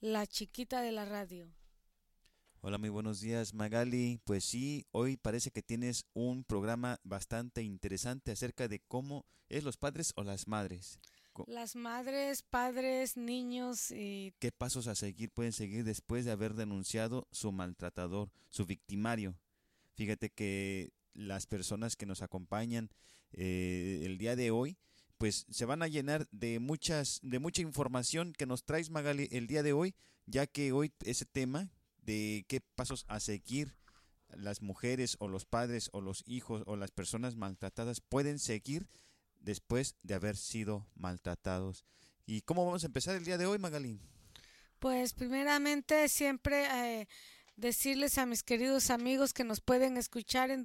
la chiquita de la radio. Hola, muy buenos días, Magali. Pues sí, hoy parece que tienes un programa bastante interesante acerca de cómo es los padres o las madres. Las madres, padres, niños y ¿Qué pasos a seguir pueden seguir después de haber denunciado su maltratador, su victimario? Fíjate que las personas que nos acompañan el día de hoy, pues se van a llenar de mucha información que nos traes, Magali, el día de hoy, ya que hoy ese tema de qué pasos a seguir las mujeres o los padres o los hijos o las personas maltratadas pueden seguir después de haber sido maltratados. ¿Y cómo vamos a empezar el día de hoy, Magali? pues primeramente siempre decirles a mis queridos amigos que nos pueden escuchar en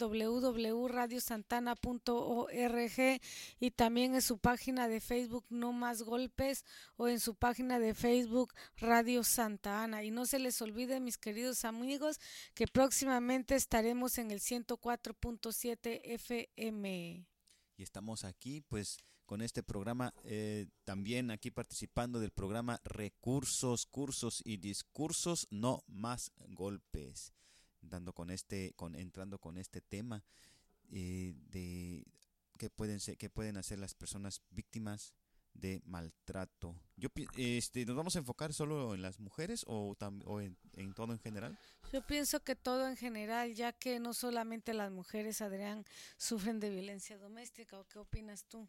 www.radiosantana.org y también en su página de Facebook No Más Golpes o en su página de Facebook Radio Santa Ana. Y no se les olvide, mis queridos amigos, que próximamente estaremos en el 104.7 FM. Y estamos aquí pues con este programa, también aquí participando del programa Recursos, Cursos y Discursos No Más Golpes, entrando con este tema de qué pueden hacer las personas víctimas de maltrato. ¿Nos vamos a enfocar solo en las mujeres o en todo en general? Yo pienso que todo en general, ya que no solamente las mujeres, Adrián, sufren de violencia doméstica. ¿O qué opinas tú?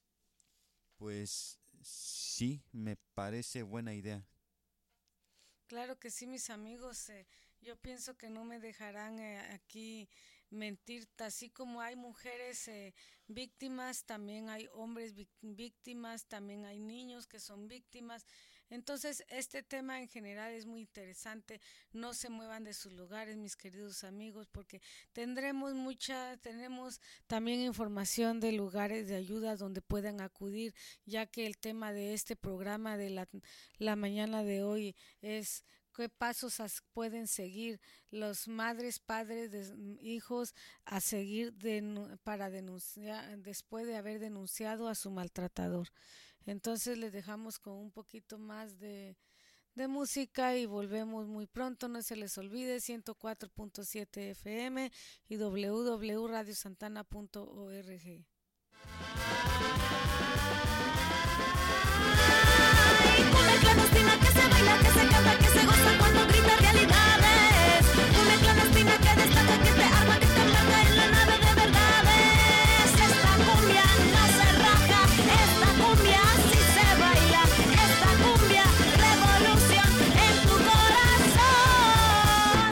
Pues sí, me parece buena idea. Claro que sí, mis amigos. Yo pienso que no me dejarán aquí mentir. Así como hay mujeres víctimas, también hay hombres víctimas, también hay niños que son víctimas. Entonces, este tema en general es muy interesante. No se muevan de sus lugares, mis queridos amigos, porque tenemos también información de lugares de ayuda donde puedan acudir, ya que el tema de este programa de la mañana de hoy es qué pasos pueden seguir los madres, padres, hijos a seguir para denunciar después de haber denunciado a su maltratador. Entonces les dejamos con un poquito más de música y volvemos muy pronto. No se les olvide 104.7 FM y www.radiosantana.org. Una clandestina que se baila, que se canta, que se goza cuando grita realidades. Una clandestina que destaca, que te arma, que te embarca en la nave de verdades. Esta cumbia no se raja, esta cumbia sí se baila. Esta cumbia, revolución en tu corazón.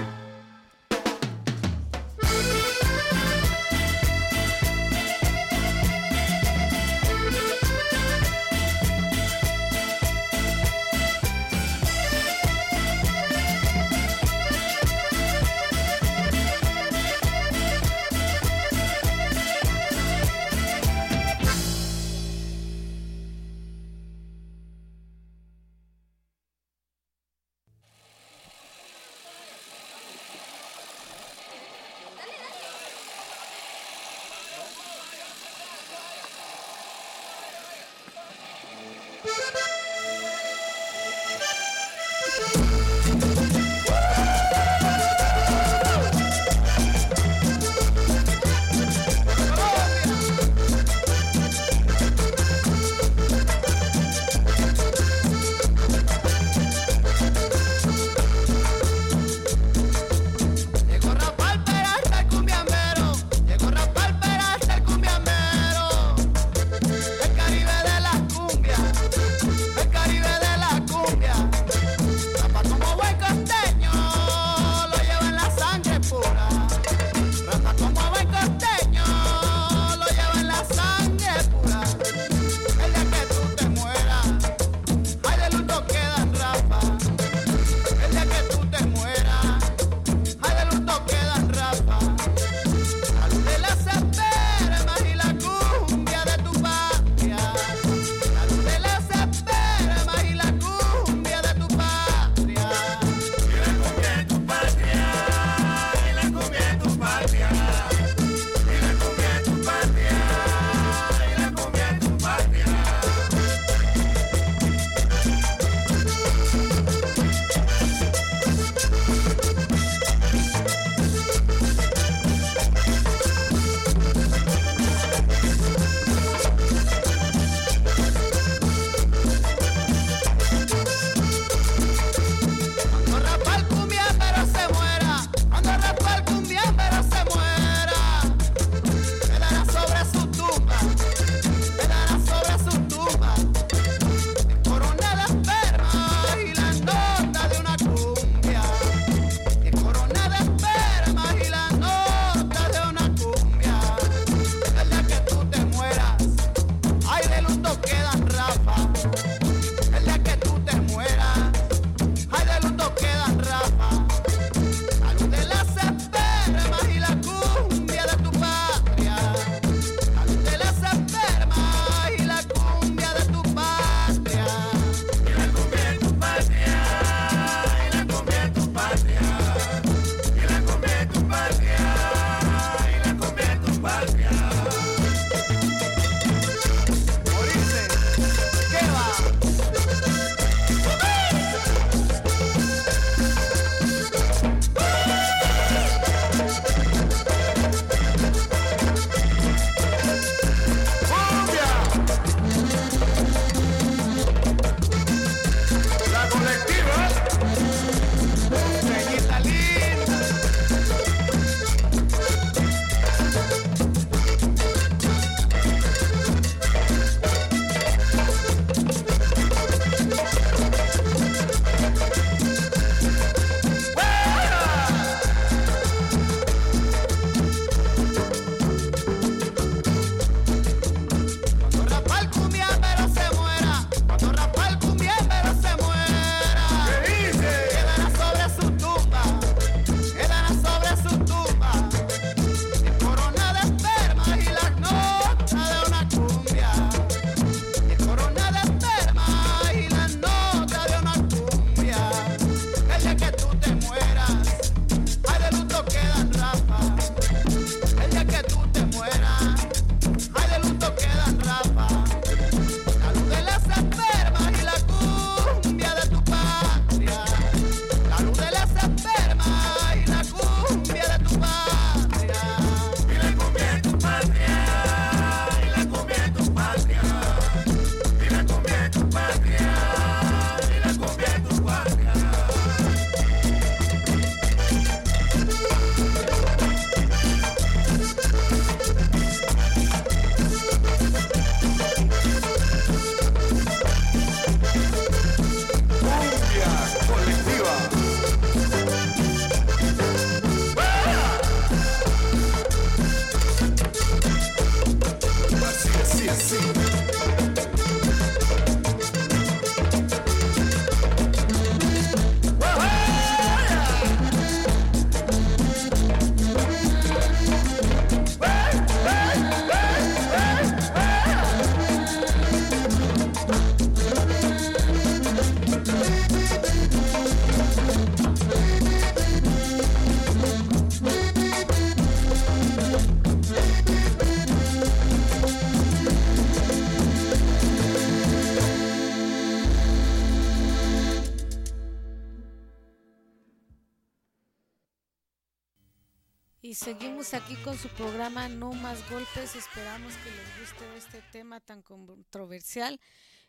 Y seguimos aquí con su programa No Más Golpes. Esperamos que les guste este tema tan controversial.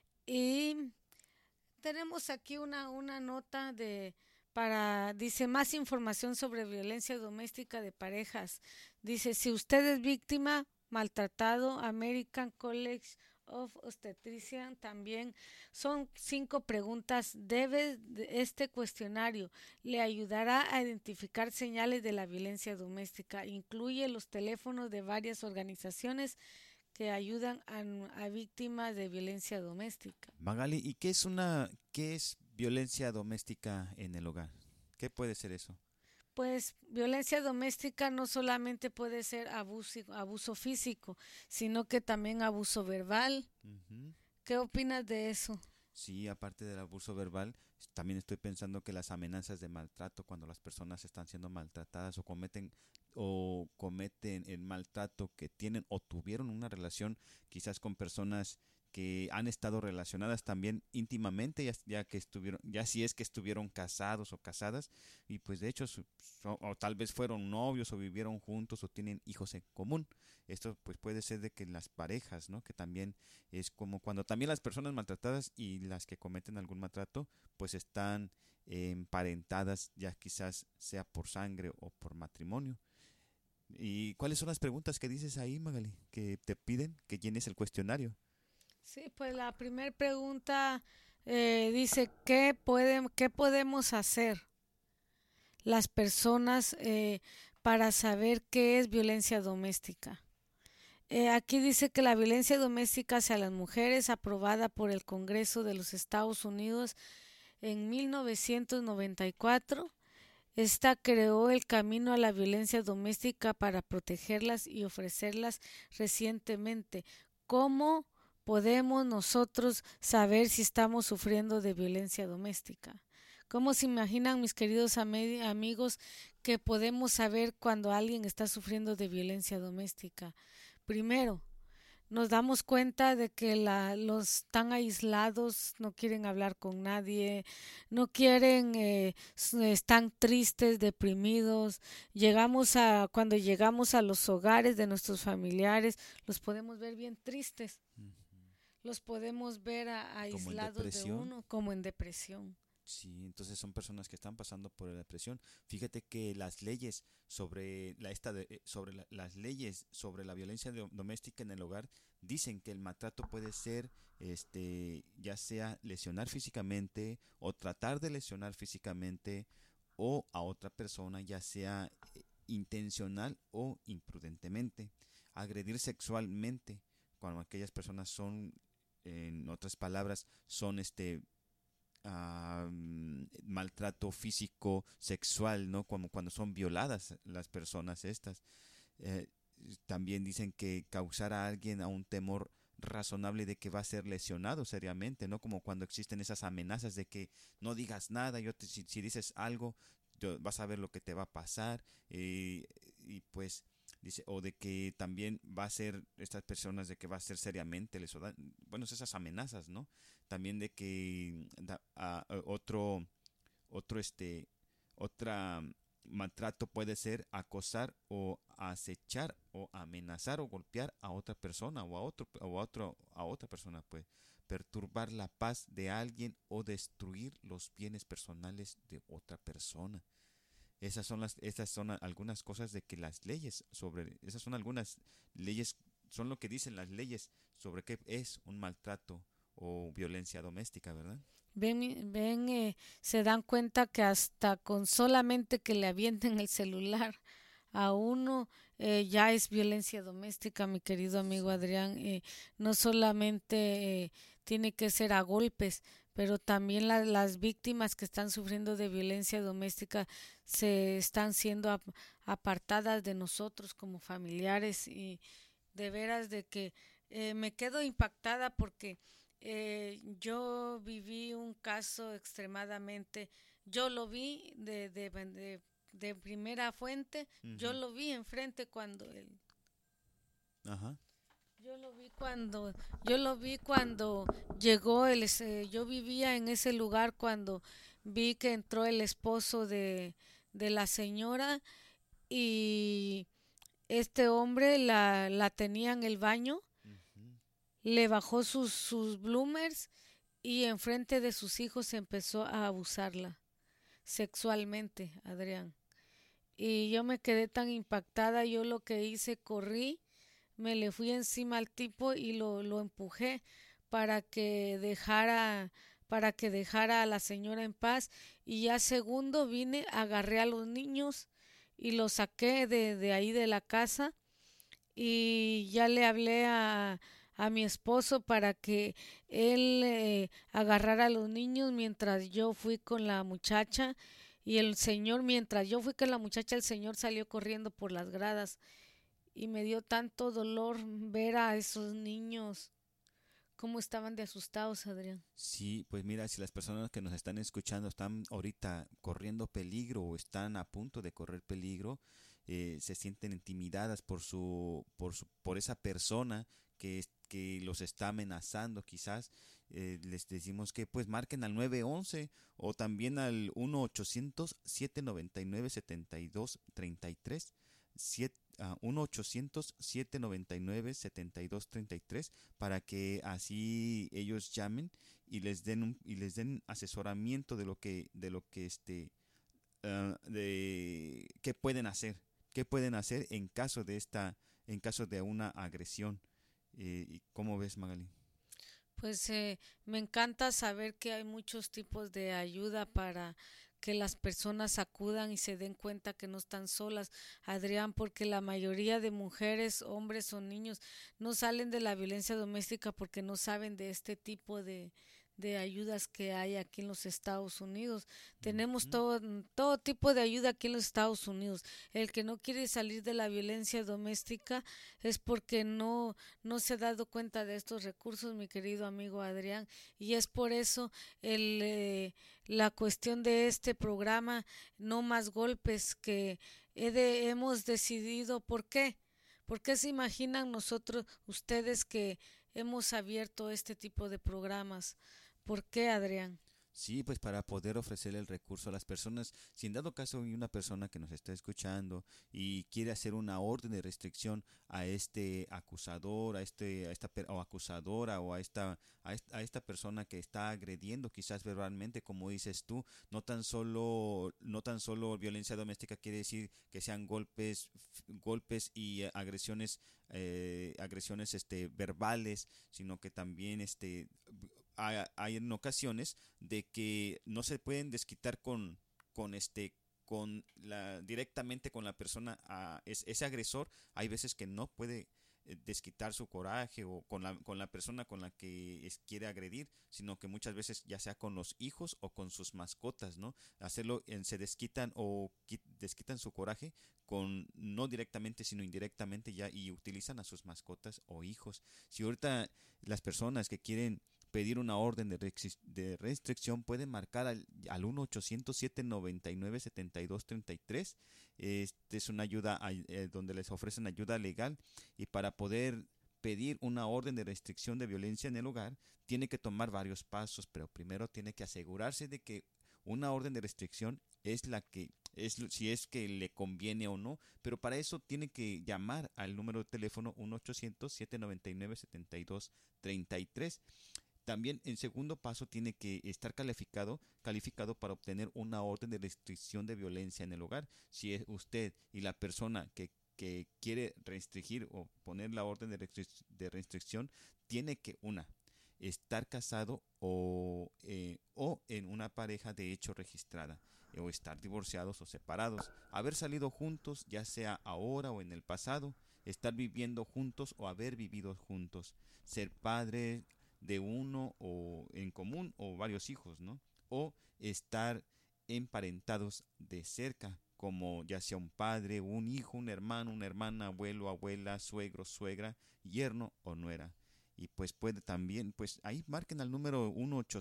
Y tenemos aquí una nota dice más información sobre violencia doméstica de parejas. Dice, si usted es víctima, maltratado, American College of Obstetrician también son 5 preguntas. Este cuestionario le ayudará a identificar señales de la violencia doméstica. Incluye los teléfonos de varias organizaciones que ayudan a víctimas de violencia doméstica. Magali, ¿y qué es violencia doméstica en el hogar? ¿Qué puede ser eso? Pues violencia doméstica no solamente puede ser abuso físico, sino que también abuso verbal. Ujú. ¿Qué opinas de eso? Sí, aparte del abuso verbal, también estoy pensando que las amenazas de maltrato, cuando las personas están siendo maltratadas o cometen el maltrato que tienen o tuvieron una relación quizás con personas que han estado relacionadas también íntimamente, ya si es que estuvieron casados o casadas, y pues de hecho o tal vez fueron novios o vivieron juntos o tienen hijos en común. Esto pues puede ser de que las parejas, ¿no? Que también es como cuando también las personas maltratadas y las que cometen algún maltrato pues están emparentadas, ya quizás sea por sangre o por matrimonio. ¿Y cuáles son las preguntas que dices ahí, Magali, que te piden que llenes el cuestionario? Sí, pues la primera pregunta dice, ¿qué podemos hacer las personas para saber qué es violencia doméstica? Aquí dice que la violencia doméstica hacia las mujeres, aprobada por el Congreso de los Estados Unidos en 1994, esta creó el camino a la violencia doméstica para protegerlas y ofrecerlas recientemente. ¿Cómo podemos nosotros saber si estamos sufriendo de violencia doméstica? ¿Cómo se imaginan, mis queridos amigos, que podemos saber cuando alguien está sufriendo de violencia doméstica? Primero, nos damos cuenta de que los están aislados, no quieren hablar con nadie, no quieren, están tristes, deprimidos. Cuando llegamos a los hogares de nuestros familiares, los podemos ver bien tristes, Ujú. los podemos ver Como en aislados de depresión. uno, como en depresión. Sí, entonces son personas que están pasando por la depresión. Fíjate que las leyes las leyes sobre la violencia doméstica en el hogar dicen que el maltrato puede ser, ya sea lesionar físicamente o tratar de lesionar físicamente o a otra persona, ya sea intencional o imprudentemente, agredir sexualmente, cuando aquellas personas son, en otras palabras, son maltrato físico, sexual, ¿no? Como cuando son violadas las personas estas. Eh, También dicen que causar a alguien a un temor razonable de que va a ser lesionado seriamente, ¿no? Como cuando existen esas amenazas de que no digas nada, si dices algo, vas a ver lo que te va a pasar, y pues dice, o de que también va a ser estas personas de que va a ser seriamente bueno, esas amenazas, ¿no? También de que otra maltrato puede ser acosar o acechar o amenazar o golpear a otra persona a otra persona, pues perturbar la paz de alguien o destruir los bienes personales de otra persona. Estas son algunas cosas de que esas son algunas leyes, son lo que dicen las leyes sobre qué es un maltrato o violencia doméstica, ¿verdad? Se dan cuenta que hasta con solamente que le avienten el celular a uno, ya es violencia doméstica, mi querido amigo Adrián. No solamente tiene que ser a golpes, pero también las víctimas que están sufriendo de violencia doméstica se están siendo apartadas de nosotros como familiares, y de veras de que me quedo impactada porque yo viví un caso extremadamente, yo lo vi de primera fuente, yo Ujú. lo vi enfrente cuando Ajá. yo lo vi cuando llegó yo vivía en ese lugar cuando vi que entró el esposo de la señora, y este hombre la tenía en el baño, Ujú. le bajó sus bloomers y enfrente de sus hijos empezó a abusarla sexualmente, Adrián. Y yo me quedé tan impactada, yo lo que hice, corrí, me le fui encima al tipo y lo empujé para que dejara para que dejara a la señora en paz y ya segundo vine, agarré a los niños y los saqué de ahí de la casa y ya le hablé a mi esposo para que él agarrara a los niños mientras yo fui con la muchacha y el señor, mientras yo fui con la muchacha, el señor salió corriendo por las gradas y me dio tanto dolor ver a esos niños cómo estaban de asustados, Adrián. Sí, pues mira, si las personas que nos están escuchando están ahorita corriendo peligro o están a punto de correr peligro, se sienten intimidadas por esa persona que los está amenazando, quizás les decimos que pues marquen al 911 o también al 1-800-799-7233, 1-800-799-7233 para que así ellos llamen y les den asesoramiento de qué pueden hacer en caso de una agresión. ¿Y cómo ves, Magali? Pues me encanta saber que hay muchos tipos de ayuda para que las personas acudan y se den cuenta que no están solas, Adrián, porque la mayoría de mujeres, hombres o niños no salen de la violencia doméstica porque no saben de este tipo de ayudas que hay aquí en los Estados Unidos. Tenemos Ujú. todo tipo de ayuda aquí en los Estados Unidos. El que no quiere salir de la violencia doméstica es porque no se ha dado cuenta de estos recursos, mi querido amigo Adrián, y es por eso el, la cuestión de este programa, No Más Golpes, que hemos decidido. ¿Por qué? ¿Por qué se imaginan nosotros, ustedes, que hemos abierto este tipo de programas? ¿Por qué, Adrián? Sí, pues para poder ofrecerle el recurso a las personas, si en dado caso hay una persona que nos está escuchando y quiere hacer una orden de restricción a este acusador, o acusadora o a esta persona que está agrediendo quizás verbalmente, como dices tú, no tan solo violencia doméstica quiere decir que sean golpes y agresiones verbales, sino que también hay en ocasiones de que no se pueden desquitar con este directamente con la persona ese agresor. Hay veces que no puede desquitar su coraje o con la persona con la que quiere agredir, sino que muchas veces ya sea con los hijos o con sus mascotas, ¿no? Se desquitan o desquitan su coraje con no directamente sino indirectamente ya y utilizan a sus mascotas o hijos. Si ahorita las personas que quieren pedir una orden de restricción pueden marcar al 1-800-799-7233. Este es una ayuda donde les ofrecen ayuda legal y para poder pedir una orden de restricción de violencia en el hogar tiene que tomar varios pasos, pero primero tiene que asegurarse de que una orden de restricción es la que si es que le conviene o no, pero para eso tiene que llamar al número de teléfono 1-800-799-7233. También en segundo paso tiene que estar calificado para obtener una orden de restricción de violencia en el hogar. Si es usted y la persona que quiere restringir o poner la orden de restricción, tiene que estar casado o en una pareja de hecho registrada, o estar divorciados o separados, haber salido juntos ya sea ahora o en el pasado, estar viviendo juntos o haber vivido juntos, ser padre de uno o en común o varios hijos, ¿no? O estar emparentados de cerca, como ya sea un padre, un hijo, un hermano, una hermana, abuelo, abuela, suegro, suegra, yerno o nuera. Y pues puede también, pues ahí marquen al número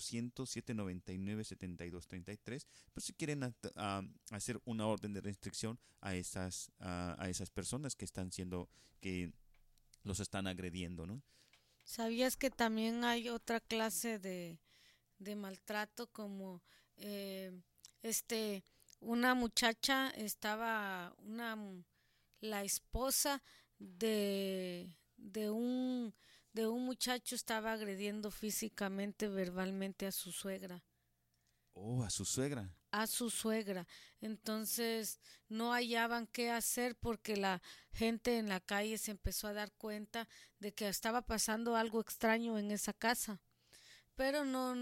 1-800-799-7233, pues si quieren hacer una orden de restricción a esas personas que que los están agrediendo, ¿no? ¿Sabías que también hay otra clase de maltrato como eh, este una muchacha estaba, la esposa de un muchacho estaba agrediendo físicamente, verbalmente Oh, a su suegra. a su suegra. Entonces no hallaban qué hacer porque la gente en la calle se empezó a dar cuenta de que estaba pasando algo extraño en esa casa, pero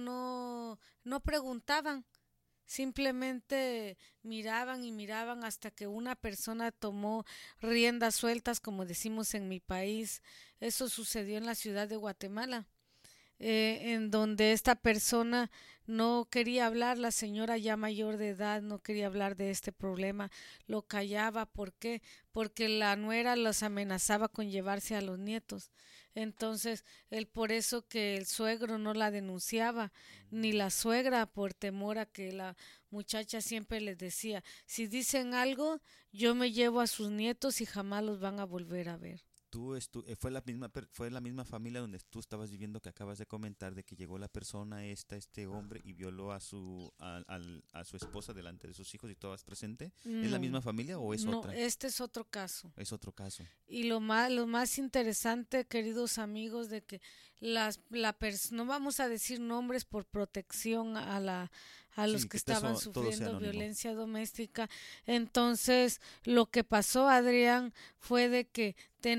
no preguntaban. Simplemente miraban y miraban hasta que una persona tomó riendas sueltas, como decimos en mi país. Eso sucedió en la ciudad de Guatemala, en donde esta persona no quería hablar, la señora ya mayor de edad no quería hablar de este problema, lo callaba. ¿Por qué? Porque la nuera los amenazaba con llevarse a los nietos. Entonces, por eso que el suegro no la denunciaba, ni la suegra, por temor a que la muchacha siempre les decía, si dicen algo, yo me llevo a sus nietos y jamás los van a volver a ver. Fue la misma familia donde tú estabas viviendo que acabas de comentar de que llegó la persona este hombre y violó a su esposa delante de sus hijos y todas presente. ¿Es la No, misma familia o es no, otra? este es otro caso. Es otro caso. Y lo más interesante, queridos amigos, de que no vamos a decir nombres por protección a los Sí, que que estaban todo sea sufriendo anónimo. violencia doméstica. Entonces, lo que pasó, Adrián, fue de que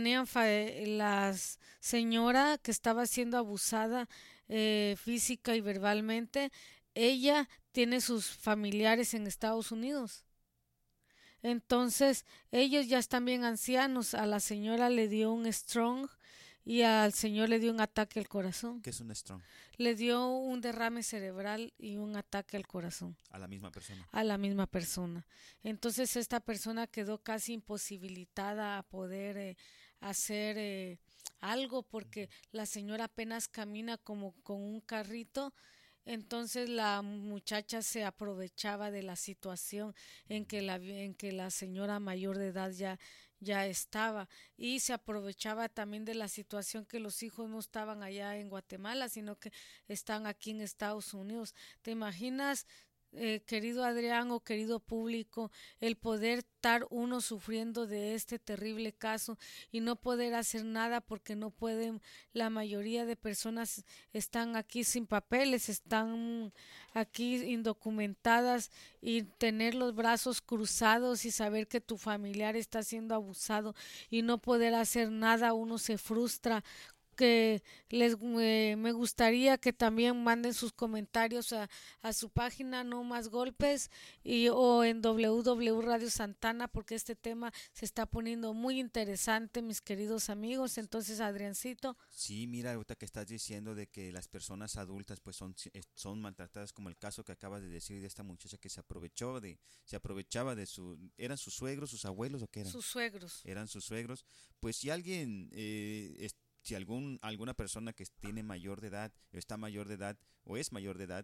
la señora que estaba siendo abusada física y verbalmente, ella tiene sus familiares en Estados Unidos. Entonces, ellos ya están bien ancianos. A la señora le dio un strong y al señor le dio un ataque al corazón. ¿Qué es un strong? Le dio un derrame cerebral y un ataque al corazón A la misma persona. a la misma persona. Entonces, esta persona quedó casi imposibilitada a poder hacer algo porque la señora apenas camina como con un carrito. Entonces la muchacha se aprovechaba de la situación en que la señora mayor de edad ya estaba, y se aprovechaba también de la situación que los hijos no estaban allá en Guatemala, sino que están aquí en Estados Unidos. ¿Te imaginas, querido Adrián o querido público, el poder estar uno sufriendo de este terrible caso y no poder hacer nada porque no pueden? La mayoría de personas están aquí sin papeles, están aquí indocumentadas, y tener los brazos cruzados y saber que tu familiar está siendo abusado y no poder hacer nada, uno se frustra. Que me gustaría que también manden sus comentarios a su página No Más Golpes o en WW Radio Santana, porque este tema se está poniendo muy interesante, mis queridos amigos. Entonces, Adriancito. Sí, mira, ahorita que estás diciendo de que las personas adultas pues son maltratadas, como el caso que acabas de decir de esta muchacha que se aprovechaba de ¿eran sus suegros, sus abuelos o qué eran? Sus suegros. Eran sus suegros. Pues si alguien si alguna persona que tiene mayor de edad, está mayor de edad o es mayor de edad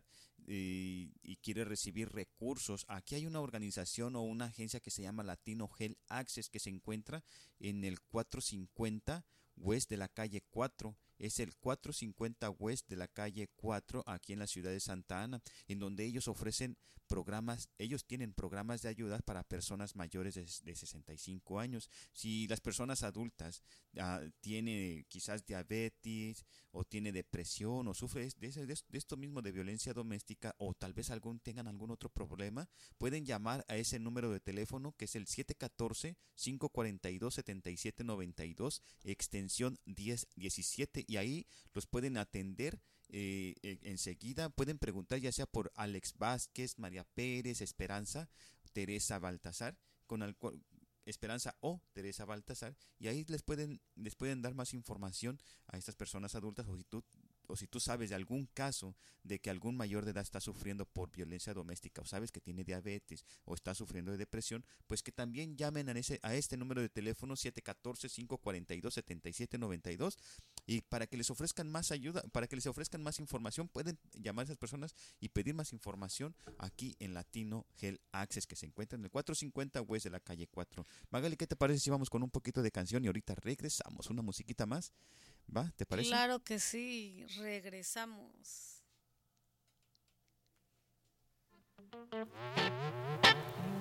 y quiere recibir recursos, aquí hay una organización o una agencia que se llama Latino Health Access, que se encuentra en el 450 West de la calle 4. Es el 450 West de la calle 4 aquí en la ciudad de Santa Ana, en donde ellos tienen programas de ayuda para personas mayores de 65 años. Si las personas adultas tiene quizás diabetes o tiene depresión o sufre de esto mismo de violencia doméstica, o tal vez tengan algún otro problema, pueden llamar a ese número de teléfono que es el 714-542-7792, extensión 1017, y ahí los pueden atender enseguida. Pueden preguntar ya sea por Alex Vázquez, María Pérez, Teresa Baltasar, Esperanza o Teresa Baltasar, y ahí les pueden dar más información a estas personas adultas, o si tú sabes de algún caso de que algún mayor de edad está sufriendo por violencia doméstica, o sabes que tiene diabetes o está sufriendo de depresión, pues que también llamen a este número de teléfono 714-542-7792, y para que les ofrezcan más ayuda, para que les ofrezcan más información, pueden llamar a esas personas y pedir más información aquí en Latino Health Access, que se encuentra en el 450 West de la calle 4. Magali, ¿qué te parece si vamos con un poquito de canción y ahorita regresamos? Una musiquita más, ¿va? ¿Te parece? Claro que sí, regresamos.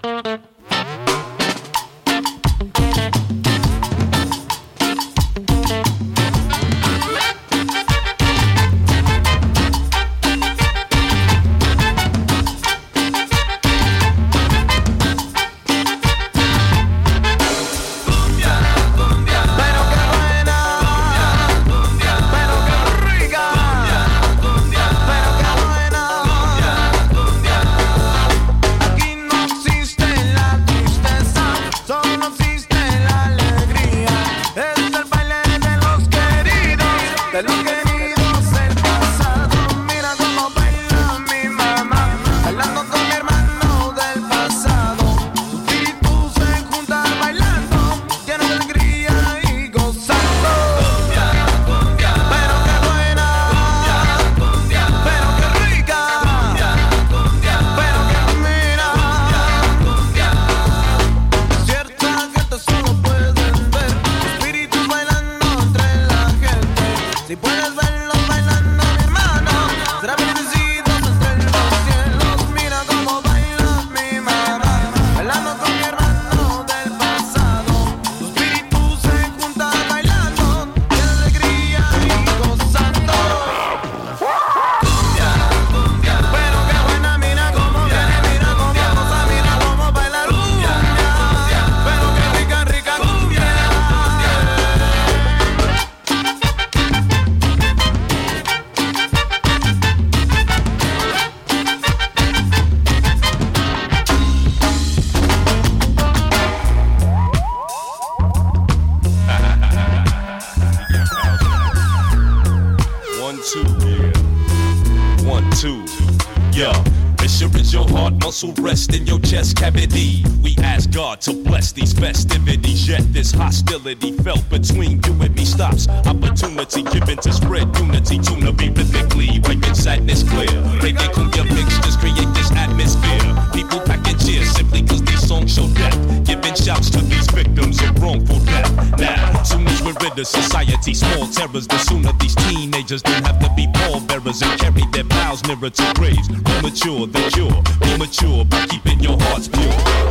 Muscle rest in your chest cavity. We ask God to bless these festivities. Yet this hostility felt between you and me stops. Opportunity given to spread unity. Tune be rhythmically, wiping sadness clear. Breaking cumbia mixtures create this atmosphere. People packing cheers simply cause these songs show death. Giving shouts to these victims of wrongful death. Now, soon as we're rid of society, small terrors, the sooner these teenagers don't have to be pallbearers and carry their vows nearer to graves. Premature, the cure. Be mature by keeping your hearts pure.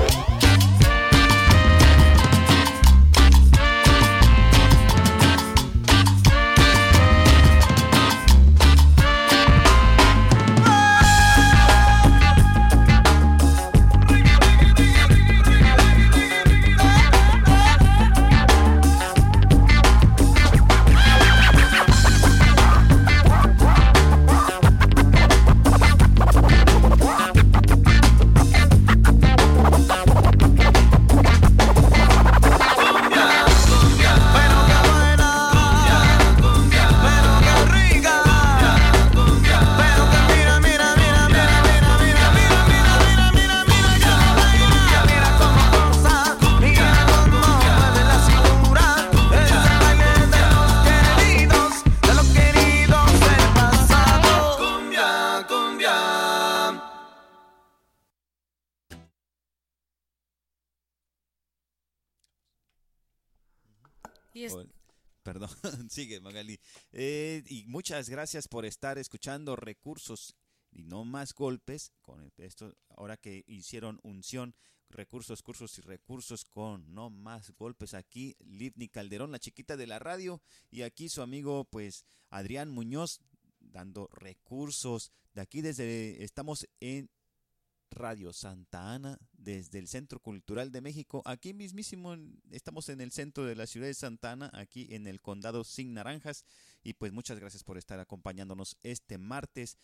Perdón, sigue Magali. Y muchas gracias por estar escuchando Recursos y No Más Golpes. Con esto, ahora que hicieron unción, recursos, cursos y recursos con No Más Golpes. Aquí Livni Calderón, la chiquita de la radio, y aquí su amigo pues Adrián Muñoz dando recursos. De aquí estamos en Radio Santa Ana, desde el Centro Cultural de México, aquí mismísimo, estamos en el centro de la ciudad de Santa Ana, aquí en el condado Sin Naranjas, y pues muchas gracias por estar acompañándonos este martes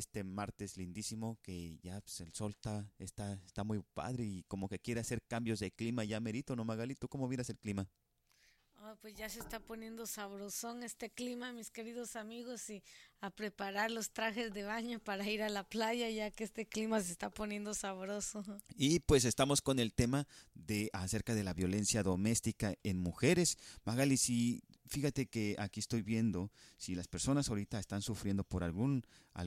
lindísimo, que ya pues, el sol está muy padre y como que quiere hacer cambios de clima ya merito, ¿no, Magalito? ¿Cómo miras el clima? Pues ya se está poniendo sabrosón este clima, mis queridos amigos, y a preparar los trajes de baño para ir a la playa, ya que este clima se está poniendo sabroso. Y pues estamos con el tema acerca de la violencia doméstica en mujeres. Magali, fíjate que aquí estoy viendo si las personas ahorita están sufriendo por algún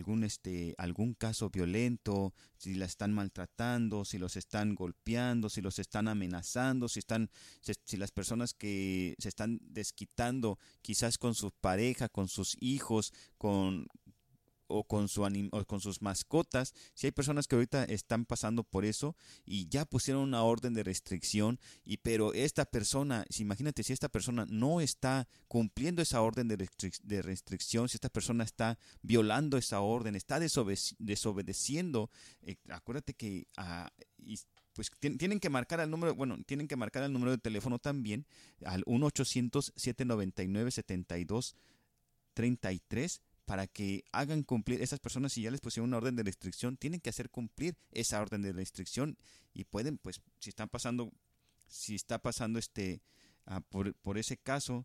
caso violento, si la están maltratando, si los están golpeando, si los están amenazando, si las personas que se están desquitando quizás con su pareja, con sus hijos, con o con o con sus mascotas. Si hay personas que ahorita están pasando por eso y ya pusieron una orden de restricción, pero esta persona, imagínate si esta persona no está cumpliendo esa orden de restricción, si esta persona está violando esa orden, está desobedeciendo, acuérdate que pues tienen que marcar al número, tienen que marcar el número de teléfono también al 1-800-799-7233 para que hagan cumplir esas personas. Si ya les pusieron una orden de restricción, tienen que hacer cumplir esa orden de restricción y pueden, pues, si está pasando por ese caso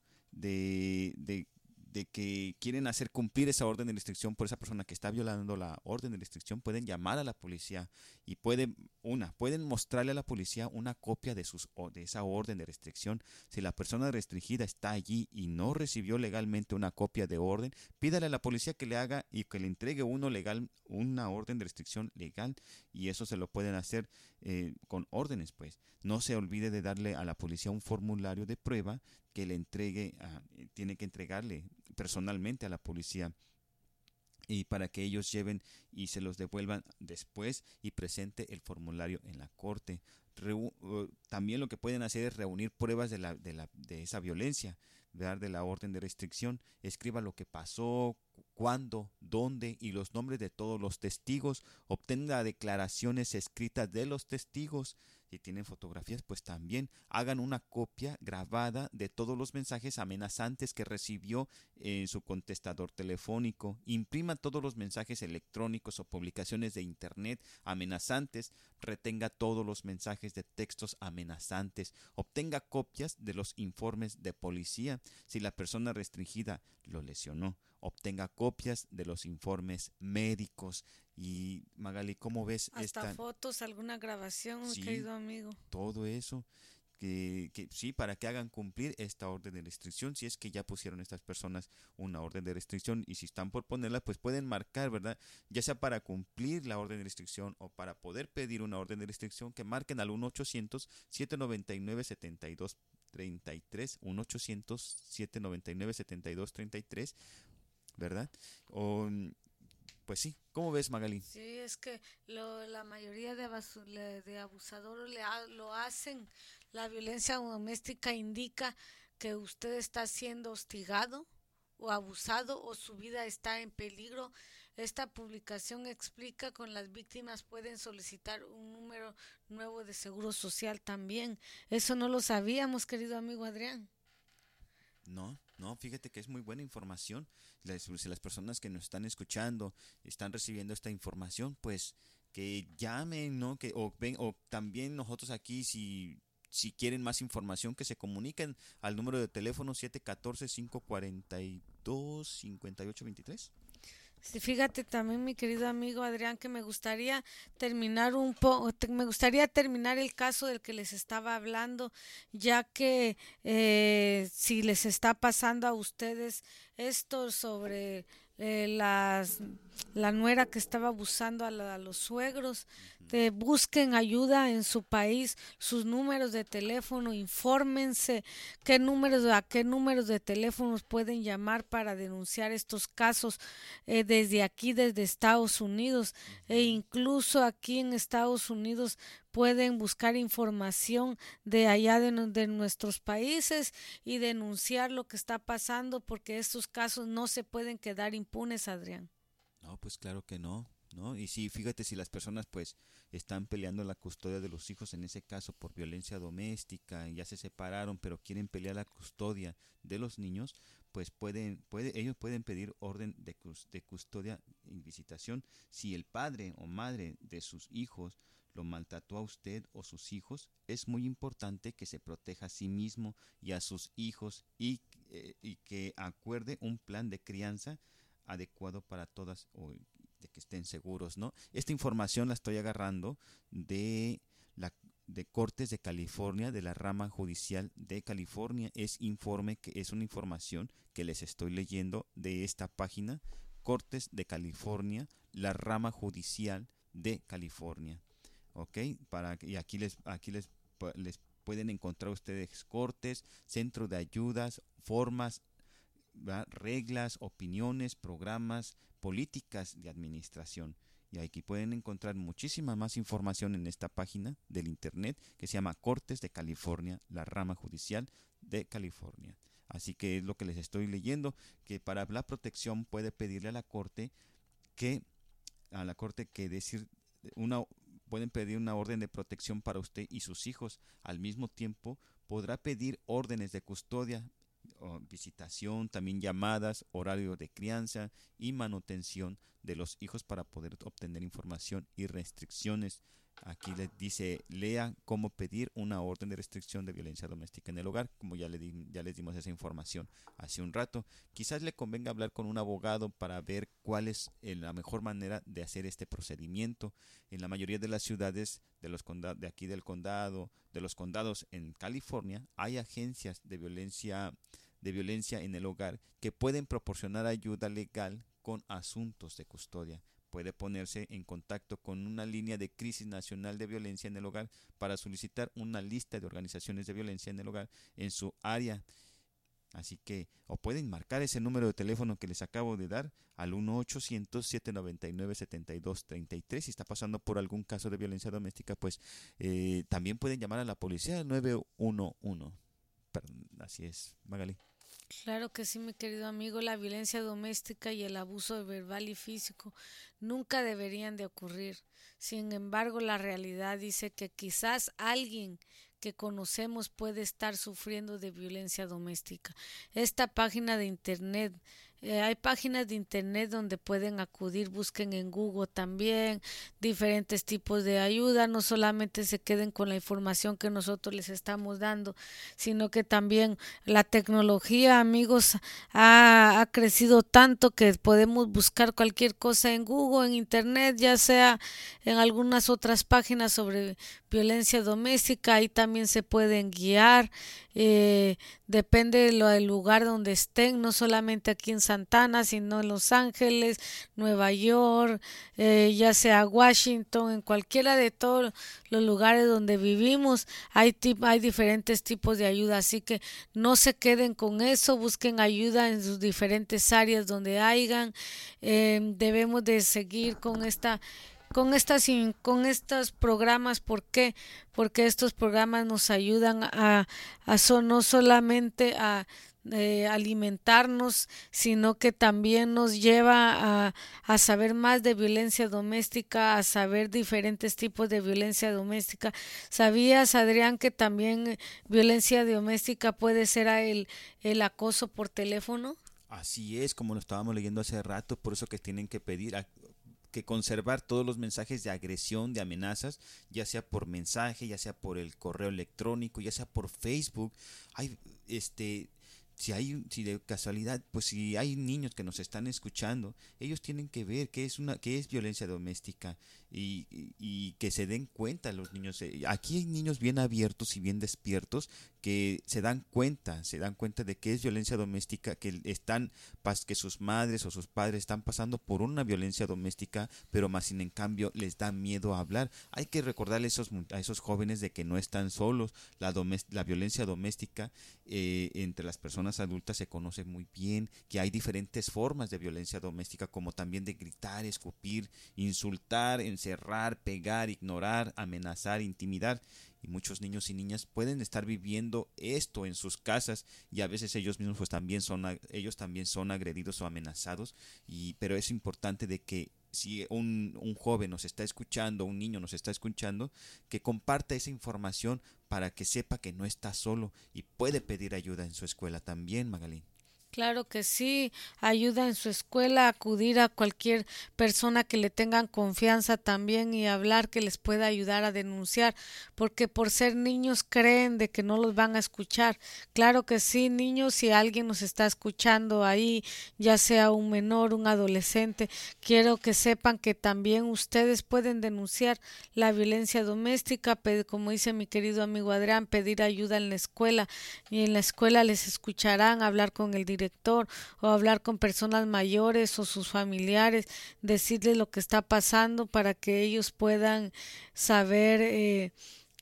de que quieren hacer cumplir esa orden de restricción por esa persona que está violando la orden de restricción, pueden llamar a la policía y pueden mostrarle a la policía una copia de esa orden de restricción. Si la persona restringida está allí y no recibió legalmente una copia de orden, pídale a la policía que le haga y que le entregue una orden de restricción legal, y eso se lo pueden hacer con órdenes, pues. No se olvide de darle a la policía un formulario de prueba que le tiene que entregarle personalmente a la policía, y para que ellos lleven y se los devuelvan después y presente el formulario en la corte. También lo que pueden hacer es reunir pruebas de esa violencia, ¿verdad? De la orden de restricción. Escriba lo que pasó, cuándo, dónde y los nombres de todos los testigos. Obtenga declaraciones escritas de los testigos. Si tienen fotografías, pues también hagan una copia grabada de todos los mensajes amenazantes que recibió en su contestador telefónico. Imprima todos los mensajes electrónicos o publicaciones de internet amenazantes. Retenga todos los mensajes de textos amenazantes. Obtenga copias de los informes de policía si la persona restringida lo lesionó. Obtenga copias de los informes médicos. Y Magali, ¿cómo ves hasta fotos, alguna grabación, sí, querido amigo? Todo eso, que sí, para que hagan cumplir esta orden de restricción, si es que ya pusieron estas personas una orden de restricción, y si están por ponerla, pues pueden marcar, ¿verdad? Ya sea para cumplir la orden de restricción o para poder pedir una orden de restricción, que marquen al 1-800-799-7233, 1-800-799-7233, ¿verdad? Pues sí, ¿cómo ves, Magali? Sí, es que la mayoría de abusadores lo hacen. La violencia doméstica indica que usted está siendo hostigado o abusado o su vida está en peligro. Esta publicación explica que las víctimas pueden solicitar un número nuevo de seguro social también. Eso no lo sabíamos, querido amigo Adrián. No, fíjate que es muy buena información. Si las personas que nos están escuchando están recibiendo esta información, pues que llamen, ¿no? O también nosotros aquí, si quieren más información, que se comuniquen al número de teléfono 714-542-5823. Sí, fíjate también, mi querido amigo Adrián, que me gustaría terminar el caso del que les estaba hablando, ya que si les está pasando a ustedes esto sobre la nuera que estaba abusando a los suegros, busquen ayuda en su país, sus números de teléfono, infórmense a qué números de teléfonos pueden llamar para denunciar estos casos desde Estados Unidos, e incluso aquí en Estados Unidos pueden buscar información de allá de nuestros países y denunciar lo que está pasando, porque estos casos no se pueden quedar impunes, Adrián. No, pues claro que no. Y sí, fíjate, si las personas pues están peleando la custodia de los hijos, en ese caso por violencia doméstica, ya se separaron, pero quieren pelear la custodia de los niños, pues ellos pueden pedir orden de custodia y visitación. Si el padre o madre de sus hijos lo maltrató a usted o sus hijos, es muy importante que se proteja a sí mismo y a sus hijos, y que acuerde un plan de crianza adecuado para todas, o de que estén seguros, ¿no? Esta información la estoy agarrando de Cortes de California, de la rama judicial de California. Es una información que les estoy leyendo de esta página, Cortes de California, la rama judicial de California. ¿Ok? Y aquí les pueden encontrar ustedes cortes, centro de ayudas, formas ¿verdad?, reglas, opiniones, programas, políticas de administración. Y aquí pueden encontrar muchísima más información en esta página del internet que se llama Cortes de California, la rama judicial de California. Así que es lo que les estoy leyendo, que para la protección puede pedirle a la corte que pueden pedir una orden de protección para usted y sus hijos. Al mismo tiempo podrá pedir órdenes de custodia, o visitación, también llamadas, horario de crianza y manutención de los hijos para poder obtener información y restricciones. Aquí les dice, lea cómo pedir una orden de restricción de violencia doméstica en el hogar, como ya les dimos esa información hace un rato. Quizás le convenga hablar con un abogado para ver cuál es la mejor manera de hacer este procedimiento. En la mayoría de las ciudades de aquí del condado, de los condados en California, hay agencias de violencia en el hogar que pueden proporcionar ayuda legal con asuntos de custodia. Puede ponerse en contacto con una línea de crisis nacional de violencia en el hogar para solicitar una lista de organizaciones de violencia en el hogar en su área. Así que, o pueden marcar ese número de teléfono que les acabo de dar al 1-800-799-7233. Si está pasando por algún caso de violencia doméstica, pues también pueden llamar a la policía al 911. Perdón, así es, Magali. Claro que sí, mi querido amigo, la violencia doméstica y el abuso verbal y físico nunca deberían de ocurrir. Sin embargo, la realidad dice que quizás alguien que conocemos puede estar sufriendo de violencia doméstica. Esta página de internet, hay páginas de internet donde pueden acudir, busquen en Google también diferentes tipos de ayuda, no solamente se queden con la información que nosotros les estamos dando, sino que también la tecnología, amigos, ha crecido tanto que podemos buscar cualquier cosa en Google, en internet, ya sea en algunas otras páginas sobre violencia doméstica, ahí también se pueden guiar, depende del lugar donde estén, no solamente aquí en Santana, sino en Los Ángeles, Nueva York, ya sea Washington, en cualquiera de todos los lugares donde vivimos, hay diferentes tipos de ayuda, así que no se queden con eso, busquen ayuda en sus diferentes áreas donde hayan. Debemos de seguir con estos programas. ¿Por qué? Porque estos programas nos ayudan no solamente a alimentarnos, sino que también nos lleva a saber más de violencia doméstica, a saber diferentes tipos de violencia doméstica. ¿Sabías, Adrián, que también violencia doméstica puede ser el acoso por teléfono? Así es, como lo estábamos leyendo hace rato, por eso que tienen que pedir que conservar todos los mensajes de agresión, de amenazas, ya sea por mensaje, ya sea por el correo electrónico, ya sea por Facebook. Si de casualidad, pues si hay niños que nos están escuchando, ellos tienen que ver qué es violencia doméstica y que se den cuenta los niños. Aquí hay niños bien abiertos y bien despiertos que se dan cuenta de que es violencia doméstica, que sus madres o sus padres están pasando por una violencia doméstica, pero más sin en cambio les da miedo a hablar. Hay que recordarle a esos jóvenes de que no están solos. La violencia doméstica entre las personas adultas se conoce muy bien, que hay diferentes formas de violencia doméstica, como también de gritar, escupir, insultar, encerrar, pegar, ignorar, amenazar, intimidar. Y muchos niños y niñas pueden estar viviendo esto en sus casas y a veces ellos mismos pues también son agredidos o amenazados. Pero es importante de que si un joven nos está escuchando, un niño nos está escuchando, que comparta esa información para que sepa que no está solo y puede pedir ayuda en su escuela también, Magalí. Claro que sí, ayuda en su escuela, acudir a cualquier persona que le tengan confianza también y hablar, que les pueda ayudar a denunciar, porque por ser niños creen de que no los van a escuchar. Claro que sí, niños, si alguien nos está escuchando ahí, ya sea un menor, un adolescente, quiero que sepan que también ustedes pueden denunciar la violencia doméstica, como dice mi querido amigo Adrián, pedir ayuda en la escuela, y en la escuela les escucharán, hablar con el director o hablar con personas mayores o sus familiares, decirles lo que está pasando para que ellos puedan saber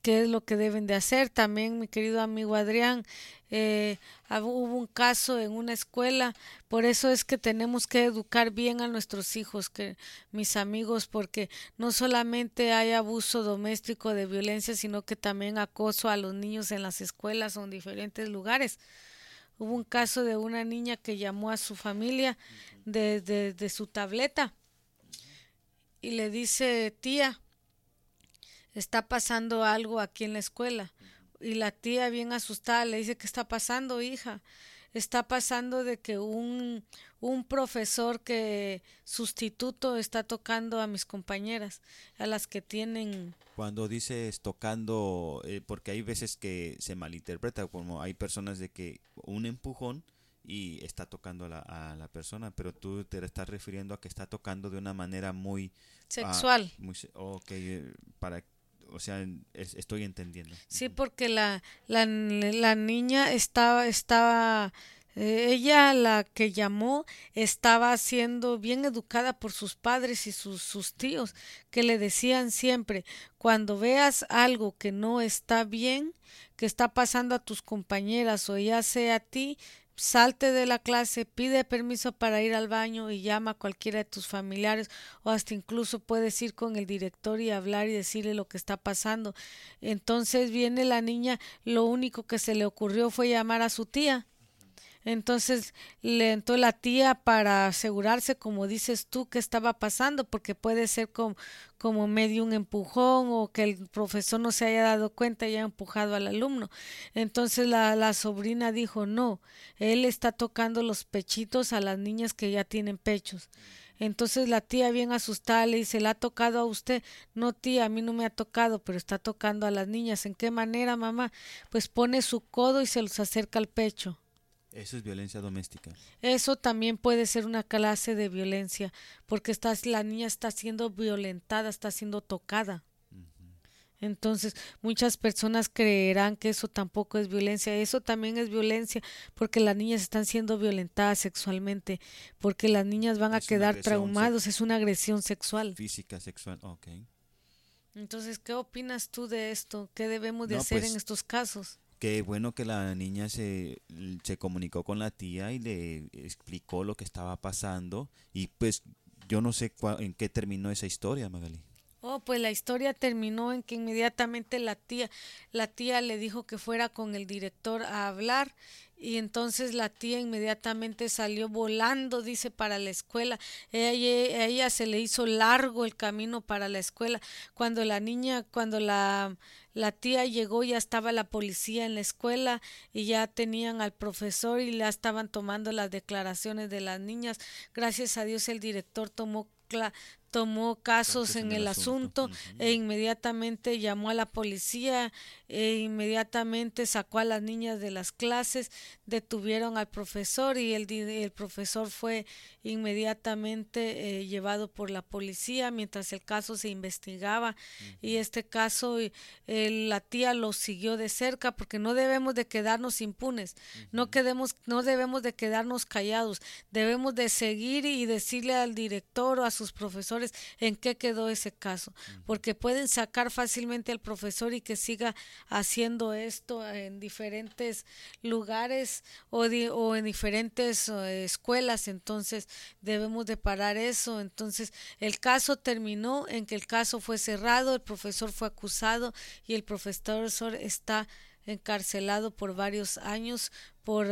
qué es lo que deben de hacer. También, mi querido amigo Adrián, hubo un caso en una escuela, por eso es que tenemos que educar bien a nuestros hijos, que mis amigos, porque no solamente hay abuso doméstico de violencia, sino que también acoso a los niños en las escuelas o en diferentes lugares. Hubo un caso de una niña que llamó a su familia de su tableta y le dice: tía, está pasando algo aquí en la escuela. Y la tía, bien asustada, le dice: ¿qué está pasando, hija? Está pasando de que un profesor que sustituto está tocando a mis compañeras, a las que tienen... Cuando dices tocando, porque hay veces que se malinterpreta, como hay personas de que un empujón y está tocando a la persona, pero tú te estás refiriendo a que está tocando de una manera muy... sexual. O sea, estoy entendiendo. Sí, porque la niña estaba ella, la que llamó, estaba siendo bien educada por sus padres y sus tíos, que le decían siempre: cuando veas algo que no está bien, que está pasando a tus compañeras o ya sea a ti, salte de la clase, pide permiso para ir al baño y llama a cualquiera de tus familiares, o hasta incluso puedes ir con el director y hablar y decirle lo que está pasando. Entonces viene la niña, lo único que se le ocurrió fue llamar a su tía. Entonces le entró la tía para asegurarse, como dices tú, qué estaba pasando, porque puede ser como medio un empujón o que el profesor no se haya dado cuenta y haya empujado al alumno. Entonces la sobrina dijo: no, él está tocando los pechitos a las niñas que ya tienen pechos. Entonces la tía, bien asustada, le dice: ¿le ha tocado a usted? No, tía, a mí no me ha tocado, pero está tocando a las niñas. ¿En qué manera, mamá? Pues pone su codo y se los acerca al pecho. Eso es violencia doméstica. Eso también puede ser una clase de violencia, porque la niña está siendo violentada, está siendo tocada. Entonces, muchas personas creerán que eso tampoco es violencia. Eso también es violencia, porque las niñas están siendo violentadas sexualmente, porque las niñas van a quedar traumados. Es una agresión sexual. Física, sexual, ok. Entonces, ¿qué opinas tú de esto? ¿Qué debemos de hacer en estos casos? Qué bueno que la niña se comunicó con la tía y le explicó lo que estaba pasando. Y pues yo no sé en qué terminó esa historia, Magali. Oh, pues la historia terminó en que inmediatamente la tía le dijo que fuera con el director a hablar, y entonces la tía inmediatamente salió volando, dice, para la escuela. A ella se le hizo largo el camino para la escuela. Cuando la tía llegó, ya estaba la policía en la escuela y ya tenían al profesor y ya estaban tomando las declaraciones de las niñas. Gracias a Dios el director tomó casos en el asunto e inmediatamente llamó a la policía e inmediatamente sacó a las niñas de las clases, detuvieron al profesor y el profesor fue inmediatamente llevado por la policía mientras el caso se investigaba. Y este caso la tía lo siguió de cerca, porque no debemos de quedarnos impunes, no debemos de quedarnos callados, debemos de seguir y decirle al director o a sus profesores en qué quedó ese caso, porque pueden sacar fácilmente al profesor y que siga haciendo esto en diferentes lugares o en diferentes escuelas. Entonces debemos de parar eso. Entonces el caso terminó en que el caso fue cerrado, el profesor fue acusado y el profesor está encarcelado por varios años por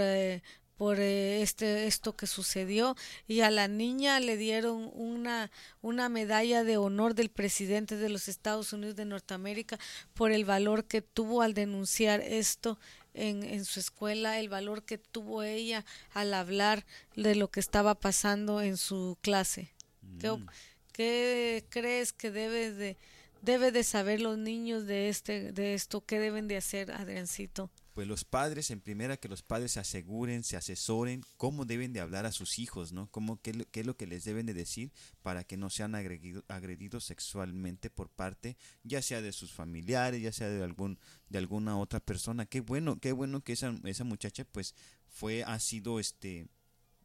esto que sucedió, y a la niña le dieron una medalla de honor del presidente de los Estados Unidos de Norteamérica por el valor que tuvo al denunciar esto en su escuela, el valor que tuvo ella al hablar de lo que estaba pasando en su clase. ¿Qué crees que debe de saber los niños de esto? ¿Qué deben de hacer, Adriancito? Pues los padres, en primera, que los padres se aseguren, se asesoren cómo deben de hablar a sus hijos, ¿no? Qué es lo que les deben de decir para que no sean agredidos sexualmente por parte, ya sea de sus familiares, ya sea de alguna otra persona. Qué bueno que esa muchacha pues ha sido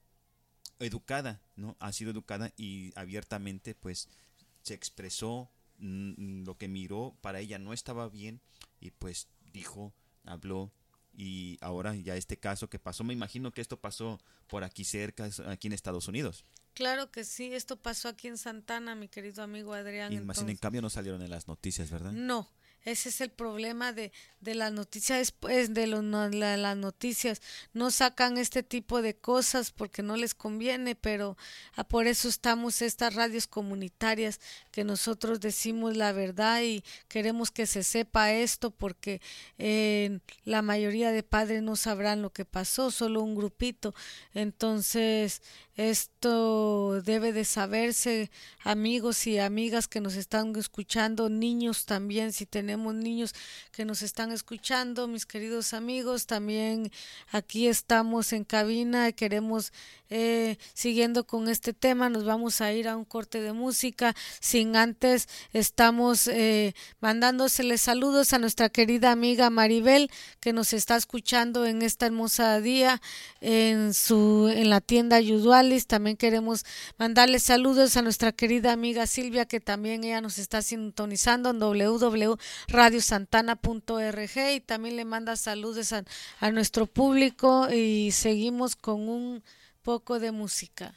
educada, ¿no? Ha sido educada y abiertamente pues se expresó lo que miró para ella no estaba bien y pues dijo, habló. Y ahora ya este caso que pasó, me imagino que esto pasó por aquí cerca, aquí en Estados Unidos. Claro que sí, esto pasó aquí en Santana, mi querido amigo Adrián. Y más en cambio no salieron en las noticias, ¿verdad? No, ese es el problema de las noticias. Después de las noticias no sacan este tipo de cosas porque no les conviene, pero por eso estamos estas radios comunitarias que nosotros decimos la verdad y queremos que se sepa esto porque la mayoría de padres no sabrán lo que pasó, solo un grupito. Entonces esto debe de saberse, amigos y amigas que nos están escuchando, niños también, si tenemos niños que nos están escuchando, mis queridos amigos, también aquí estamos en cabina y queremos, siguiendo con este tema, nos vamos a ir a un corte de música, sin antes estamos mandándoseles saludos a nuestra querida amiga Maribel, que nos está escuchando en esta hermosa día en la tienda Yudualis. También queremos mandarle saludos a nuestra querida amiga Silvia, que también ella nos está sintonizando en www.radiosantana.org, y también le manda saludos a nuestro público, y seguimos con un poco de música.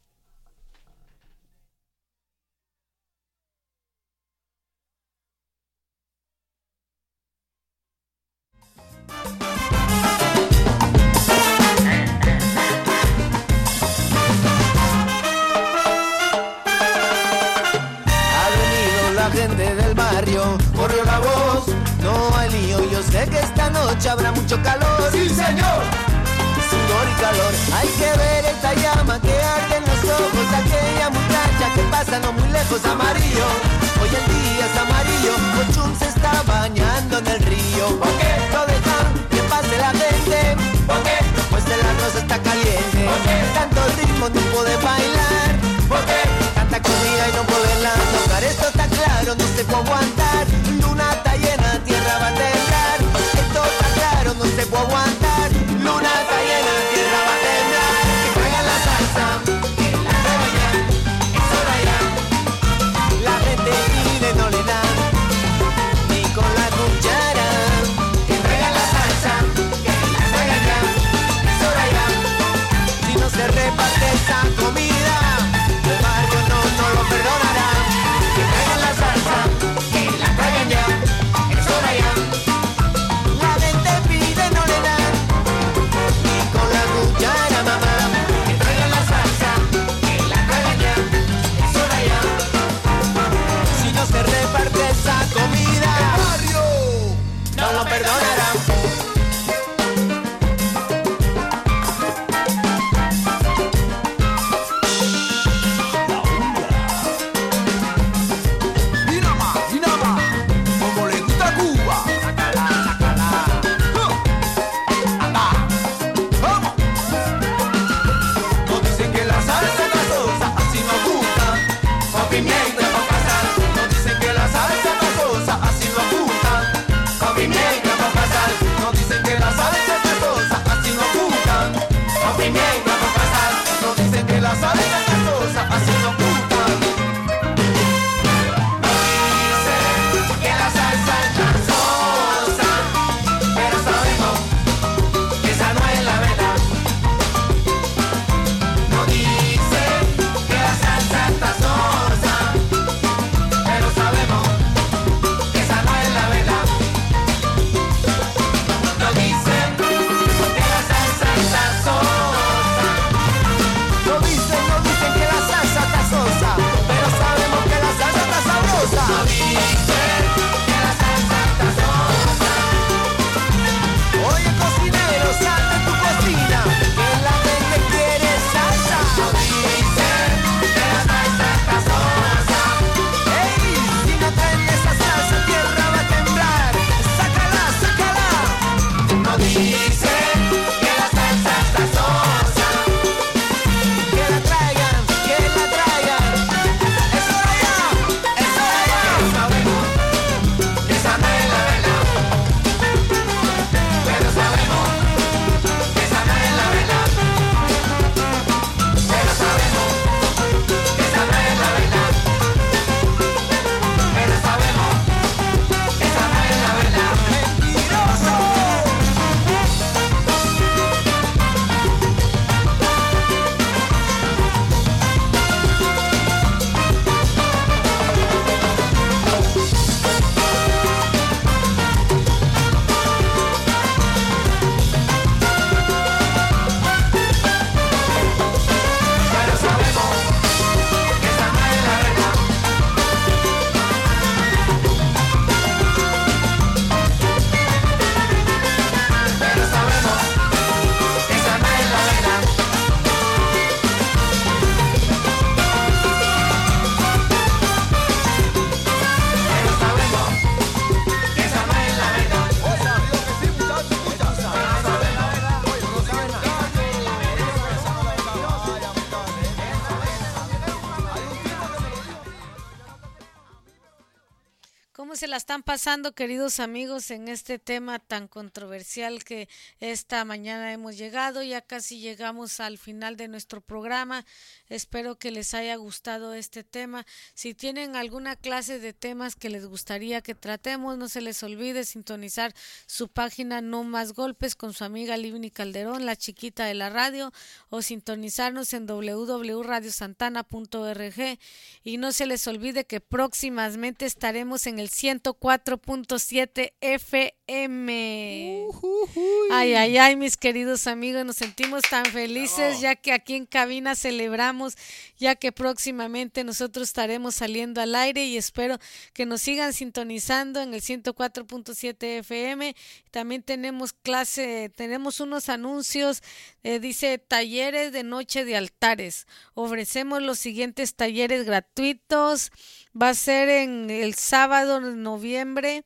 Gente del barrio, corrió la voz, no hay lío, yo sé que esta noche habrá mucho calor. ¡Sí, señor! Sudor y calor, hay que ver esta llama que arde en los ojos de aquella muchacha que pasa no muy lejos, amarillo. Hoy el día es amarillo, Ochun se está bañando en el río. ¿Por qué? No dejan que pase la gente. ¿Por qué? Pues el arroz está caliente. ¿Por qué? Tanto ritmo no puede bailar. ¿Por qué? Tanta comida y no poderla tocar, esto está claro, no se puede aguantar. Luna está llena, tierra va a temblar. Esto está claro, no se puede aguantar. Luna está llena, tierra va a temblar. Que traigan la salsa, que la traigan, es hora ya. La gente pide, no le dan, ni con la cuchara. Que traigan la salsa, que la traigan ya, es hora ya. Si no se reparte esa comida, el barrio no lo perdonará. Que traigan la salsa, que la traigan ya, es hora ya. La gente pide, no le dan, ni con la cuchara, mamá. Que traigan la salsa, que la traigan ya, es hora ya. Si no se reparte esa comida, el barrio no lo perdonará. Pimienta pa' pasar. la están pasando, queridos amigos, en este tema tan controversial que esta mañana hemos llegado? Ya casi llegamos al final de nuestro programa. Espero que les haya gustado este tema. Si tienen alguna clase de temas que les gustaría que tratemos, no se les olvide sintonizar su página No Más Golpes con su amiga Livni Calderón, la chiquita de la radio, o sintonizarnos en www.radiosantana.org. Y no se les olvide que próximamente estaremos en el 104.7 FM. Ay, ay, ay, mis queridos amigos, nos sentimos tan felices ya que aquí en cabina celebramos, ya que próximamente nosotros estaremos saliendo al aire, y espero que nos sigan sintonizando en el 104.7 FM. También tenemos unos anuncios, dice talleres de noche de altares. Ofrecemos los siguientes talleres gratuitos. Va a ser en el sábado de noviembre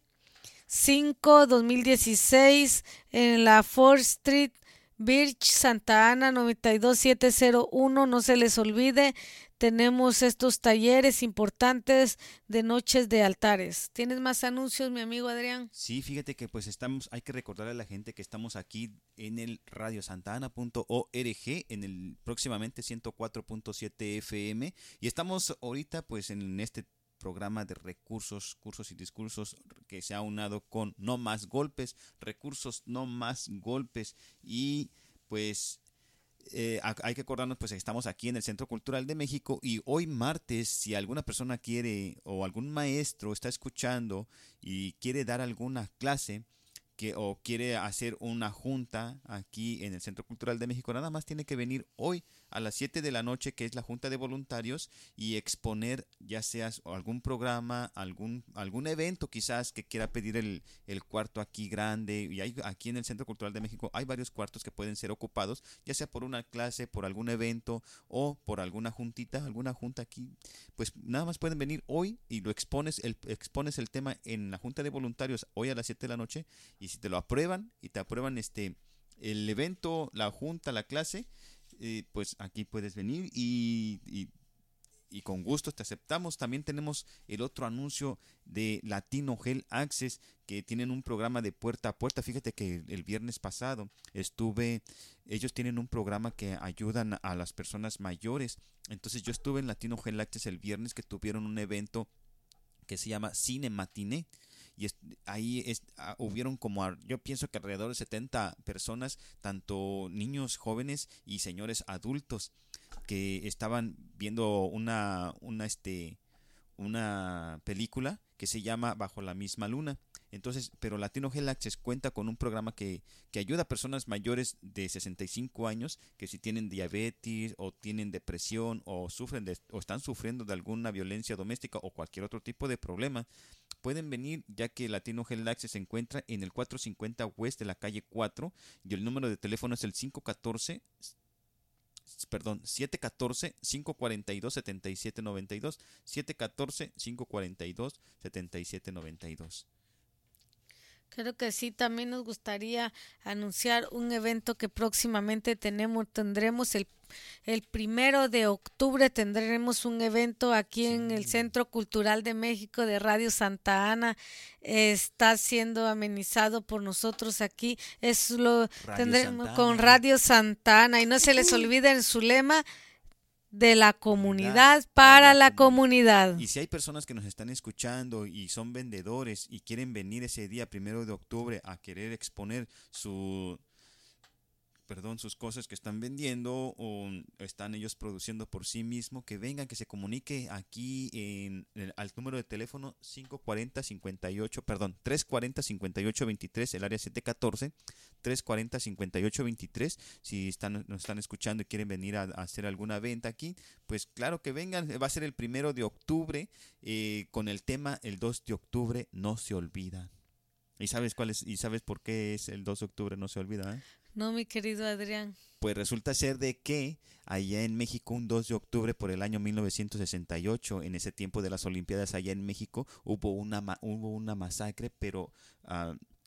5, 2016, en la 4th Street, Birch, Santa Ana 92701. No se les olvide, tenemos estos talleres importantes de noches de altares. ¿Tienes más anuncios, mi amigo Adrián? Sí, fíjate que pues hay que recordarle a la gente que estamos aquí en el radiosantana.org, en el próximamente 104.7 FM, y estamos ahorita pues en este programa de recursos, cursos y discursos que se ha unado con No Más Golpes, recursos No Más Golpes. Y pues hay que acordarnos, pues estamos aquí en el Centro Cultural de México, y hoy martes, si alguna persona quiere o algún maestro está escuchando y quiere dar alguna clase o quiere hacer una junta aquí en el Centro Cultural de México, nada más tiene que venir hoy a las 7 de la noche, que es la junta de voluntarios, y exponer ya sea algún programa, algún evento quizás que quiera pedir el cuarto aquí grande. Y aquí en el Centro Cultural de México hay varios cuartos que pueden ser ocupados, ya sea por una clase, por algún evento o por alguna junta aquí. Pues nada más pueden venir hoy y lo expones el tema en la junta de voluntarios hoy a las 7 de la noche, y si te lo aprueban y te aprueban el evento, la junta, la clase, pues aquí puedes venir y con gusto te aceptamos. También tenemos el otro anuncio de Latino Health Access, que tienen un programa de puerta a puerta. Fíjate que el viernes pasado ellos tienen un programa que ayudan a las personas mayores. Entonces yo estuve en Latino Health Access el viernes, que tuvieron un evento que se llama Cine Matiné. Y hubieron yo pienso que alrededor de 70 personas, tanto niños, jóvenes y señores adultos, que estaban viendo una película que se llama Bajo la Misma Luna. Entonces, pero Latino Health Access cuenta con un programa que ayuda a personas mayores de 65 años que si tienen diabetes o tienen depresión o están sufriendo de alguna violencia doméstica o cualquier otro tipo de problema, pueden venir, ya que Latino Health Access se encuentra en el 450 West de la calle 4, y el número de teléfono es el 714-542-7792, 714-542-7792. Creo que sí, también nos gustaría anunciar un evento que próximamente tendremos el 1 de octubre, tendremos un evento aquí en el Centro Cultural de México de Radio Santa Ana. Está siendo amenizado por nosotros aquí. Tendremos con Radio Santa Ana, y no se les olvide en su lema: de la comunidad para la comunidad. Y si hay personas que nos están escuchando y son vendedores y quieren venir ese día 1 de octubre a querer exponer sus cosas que están vendiendo o están ellos produciendo por sí mismos, que vengan, que se comunique aquí al número de teléfono 340-5823, el área 714, 340-5823. Si nos están escuchando y quieren venir a hacer alguna venta aquí, pues claro que vengan. Va a ser el 1 de octubre con el tema El 2 de octubre no se olvida. ¿Y sabes por qué es el 2 de octubre no se olvida? No, mi querido Adrián. Pues resulta ser de que allá en México, un 2 de octubre por el año 1968, en ese tiempo de las Olimpiadas allá en México, hubo una masacre, pero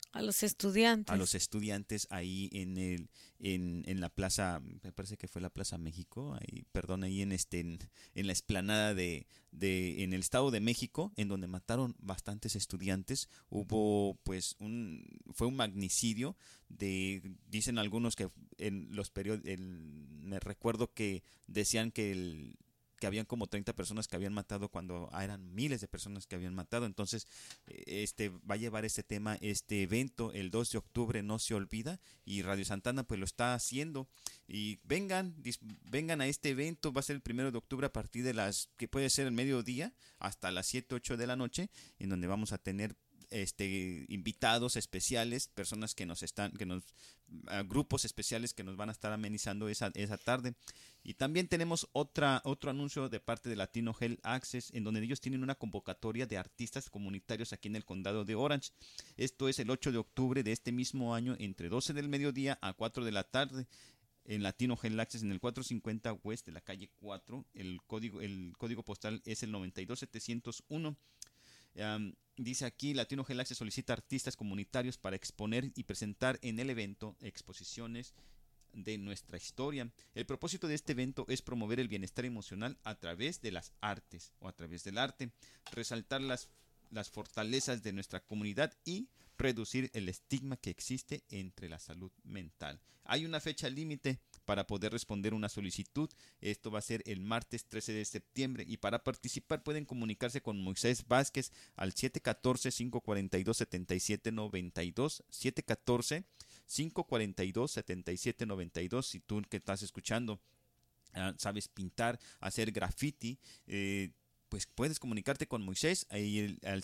a los estudiantes. A los estudiantes ahí en la plaza, me parece que fue la Plaza México, ahí, perdón, ahí en la explanada en el Estado de México, en donde mataron bastantes estudiantes. Hubo fue un magnicidio dicen algunos que en los me recuerdo que decían que habían como 30 personas que habían matado cuando eran miles de personas que habían matado. Entonces, va a llevar este tema, este evento, el 2 de octubre, no se olvida, y Radio Santana pues lo está haciendo. Y vengan a este evento, va a ser el 1 de octubre a partir de que puede ser el mediodía, hasta las 7, 8 de la noche, en donde vamos a tener invitados especiales, personas grupos especiales que nos van a estar amenizando esa tarde. Y también tenemos otro anuncio de parte de Latino Health Access, en donde ellos tienen una convocatoria de artistas comunitarios aquí en el condado de Orange. Esto es el 8 de octubre de este mismo año, entre 12 del mediodía a 4 de la tarde, en Latino Health Access, en el 450 West de la calle 4. El código postal es el 92701. Dice aquí, Latino Health Access solicita artistas comunitarios para exponer y presentar en el evento exposiciones de nuestra historia. El propósito de este evento es promover el bienestar emocional a través de las artes o a través del arte, resaltar las fortalezas de nuestra comunidad y reducir el estigma que existe entre la salud mental. Hay una fecha límite para poder responder una solicitud. Esto va a ser el martes 13 de septiembre, y para participar pueden comunicarse con Moisés Vázquez al 714-542-7792, 714-542-7792. Si tú que estás escuchando sabes pintar, hacer graffiti, pues puedes comunicarte con Moisés ahí al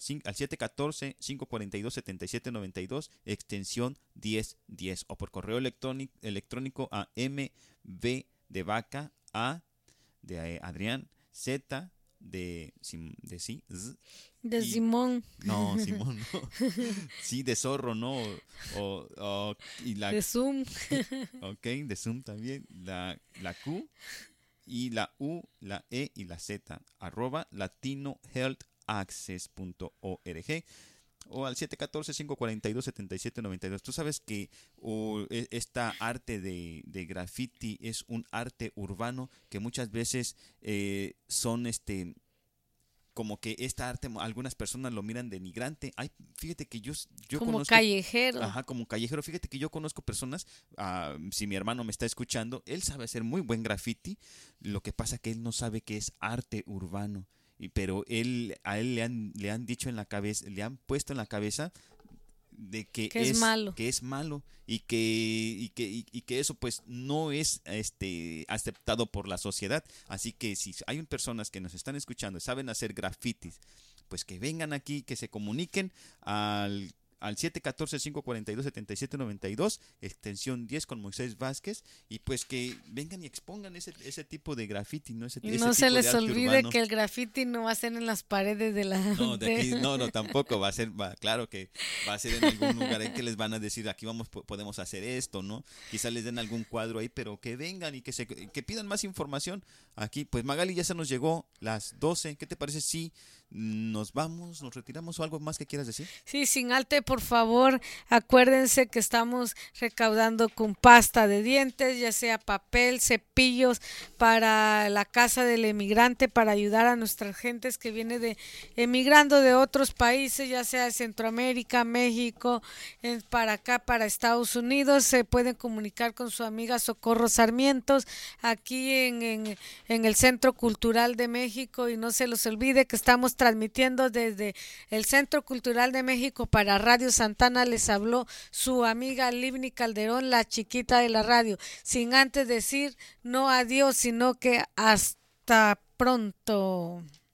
714-542-7792, extensión 1010, o por correo electrónico a mb de vaca, a de Adrián, z de Simón. No, Simón, no. Sí, de zorro, ¿no? Y la De Zoom. Ok, de Zoom también. La Q y la U, la E y la Z, @latinohealthaccess.org, o al 714-542-7792. Tú sabes que esta arte de graffiti es un arte urbano que muchas veces son como que esta arte algunas personas lo miran denigrante. Fíjate que yo como conozco, callejero. Ajá, como callejero. Fíjate que yo conozco personas, si mi hermano me está escuchando, él sabe hacer muy buen graffiti. Lo que pasa que él no sabe que es arte urbano. Pero a él le han dicho en la cabeza, le han puesto en la cabeza de que es malo, y que eso pues no es aceptado por la sociedad. Así que si hay personas que nos están escuchando y saben hacer grafitis, pues que vengan aquí, que se comuniquen al 714-542-7792, extensión 10 con Moisés Vázquez, y pues que vengan y expongan ese tipo de graffiti, ¿no? Y no se les olvide que el graffiti no va a ser en las paredes de la... No, de aquí, no, tampoco va a ser, claro que va a ser en algún lugar en que les van a decir, aquí podemos hacer esto, ¿no? Quizás les den algún cuadro ahí, pero que vengan y que pidan más información. Aquí, pues Magali, ya se nos llegó las 12. ¿Qué te parece si nos retiramos, o algo más que quieras decir? Sí, sin alte, por favor, acuérdense que estamos recaudando con pasta de dientes, ya sea papel, cepillos, para la casa del emigrante, para ayudar a nuestras gentes que viene emigrando de otros países, ya sea de Centroamérica, México, para acá, para Estados Unidos. Se pueden comunicar con su amiga Socorro Sarmientos aquí en el Centro Cultural de México, y no se los olvide que estamos transmitiendo desde el Centro Cultural de México para Radio Santana. Les habló su amiga Livni Calderón, la chiquita de la radio, sin antes decir no adiós, sino que hasta pronto.